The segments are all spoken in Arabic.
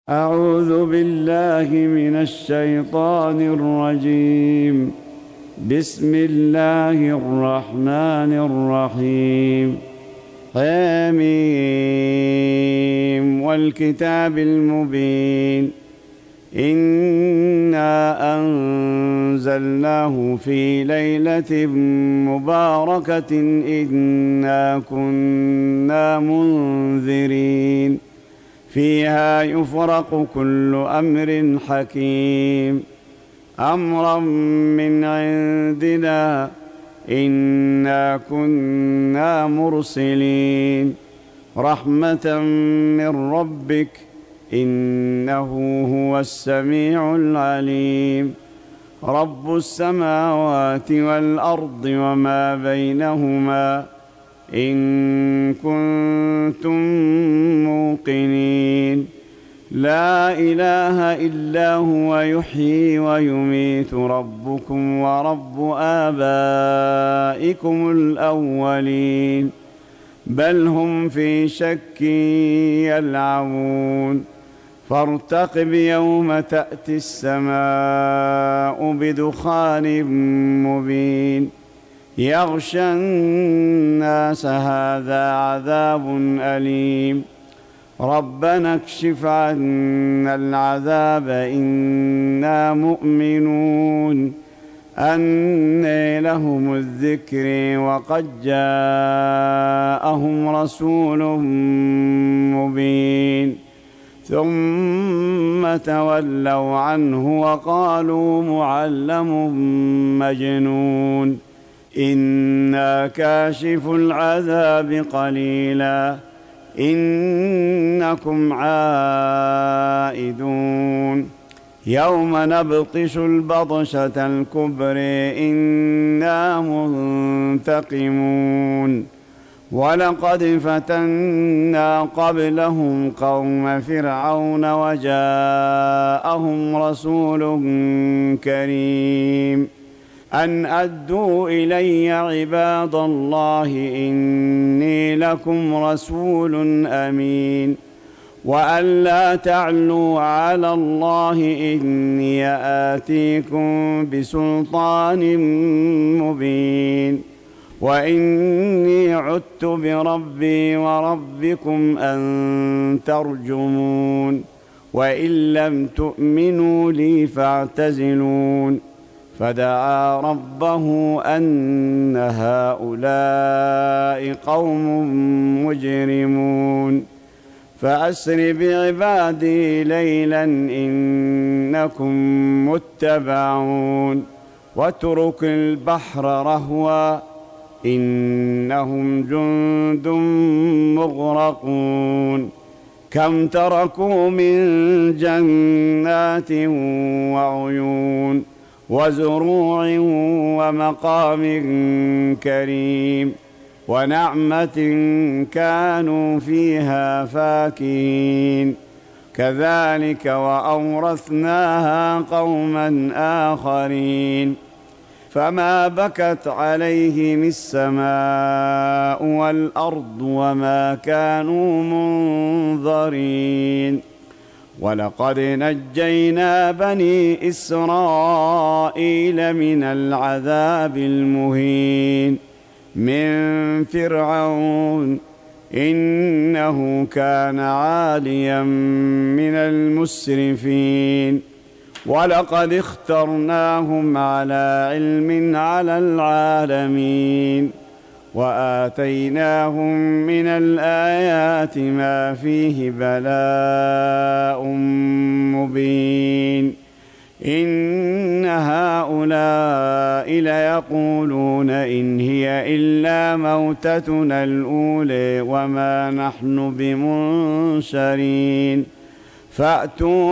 أعوذ بالله من الشيطان الرجيم. بسم الله الرحمن الرحيم. حميم والكتاب المبين. إنا أنزلناه في ليلة مباركة إنا كنا منذرين فيها يفرق كل أمر حكيم أمرا من عندنا إنا كنا مرسلين رحمة من ربك إنه هو السميع العليم رب السماوات والأرض وما بينهما إن كنتم موقنين لا إله إلا هو يحيي ويميت ربكم ورب آبائكم الأولين بل هم في شك يلعبون فارتقب يوم تأتي السماء بدخان مبين يغشى الناس هذا عذاب أليم ربنا اكشف عنا العذاب إنا مؤمنون أنى لهم الذكر وقد جاءهم رسول مبين ثم تولوا عنه وقالوا معلم مجنون إنا كاشف العذاب قليلا إنكم عائدون يوم نبطش البطشة الكبر إنا منتقمون ولقد فتنا قبلهم قوم فرعون وجاءهم رسول كريم أن أدوا إلي عباد الله إني لكم رسول أمين وأن لا تعلوا على الله إني آتيكم بسلطان مبين وإني عدت بربي وربكم أن ترجمون وإن لم تؤمنوا لي فاعتزلون فدعا ربه أن هؤلاء قوم مجرمون فأسر بعبادي ليلا إنكم متبعون واترك البحر رهوا إنهم جند مغرقون كم تركوا من جنات وعيون وزروع ومقام كريم ونعمة كانوا فيها فاكهين كذلك وأورثناها قوما آخرين فما بكت عليهم السماء والأرض وما كانوا منظرين ولقد نجينا بني إسرائيل من العذاب المهين من فرعون إنه كان عاليا من المسرفين ولقد اخترناهم على علم على العالمين وآتيناهم من الآيات ما فيه بلاء مبين إن هؤلاء ليقولون إن هي إلا موتتنا الأولى وما نحن بمنشرين فأتوا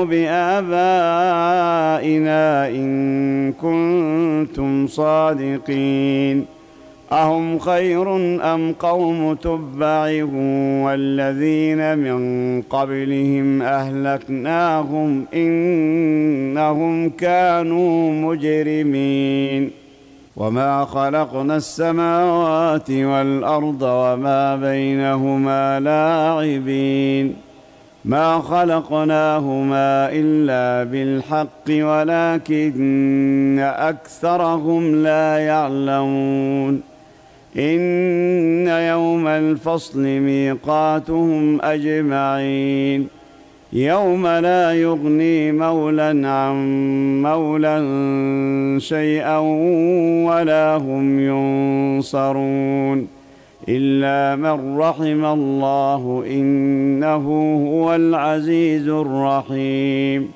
بآبائنا إن كنتم صادقين أهم خير أم قوم تبع والذين من قبلهم أهلكناهم إنهم كانوا مجرمين وما خلقنا السماوات والأرض وما بينهما لاعبين ما خلقناهما إلا بالحق ولكن أكثرهم لا يعلمون إن يوم الفصل ميقاتهم أجمعين يوم لا يغني مولى عن مولى شيئا ولا هم ينصرون إلا من رحم الله إنه هو العزيز الرحيم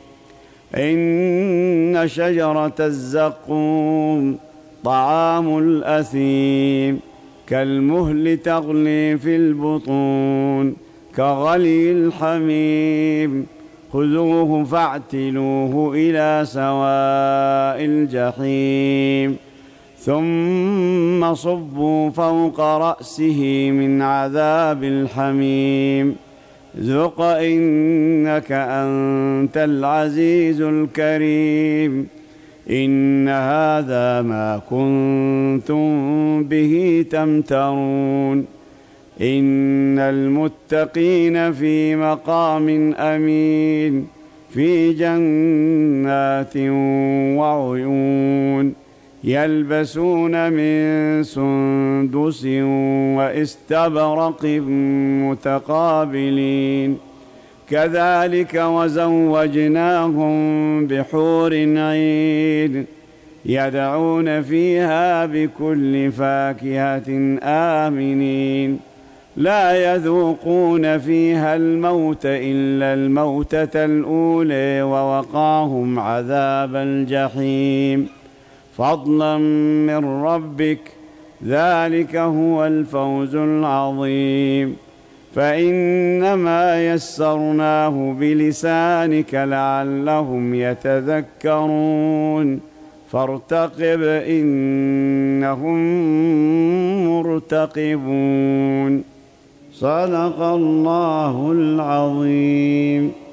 إن شجرة الزقوم طعام الأثيم كالمهل تغلي في البطون كغلي الحميم خذوه فاعتلوه إلى سواء الجحيم ثم صبوا فوق رأسه من عذاب الحميم ذق إنك أنت العزيز الكريم إن هذا ما كنتم به تمترون إن المتقين في مقام أمين في جنات وعيون يلبسون من سندس واستبرق متقابلين كذلك وزوجناهم بحور عين يدعون فيها بكل فاكهة آمنين لا يذوقون فيها الموت إلا الموتة الأولى ووقاهم عذاب الجحيم فضلا من ربك ذلك هو الفوز العظيم فإنما يسرناه بلسانك لعلهم يتذكرون فارتقب إنهم مرتقبون صدق الله العظيم.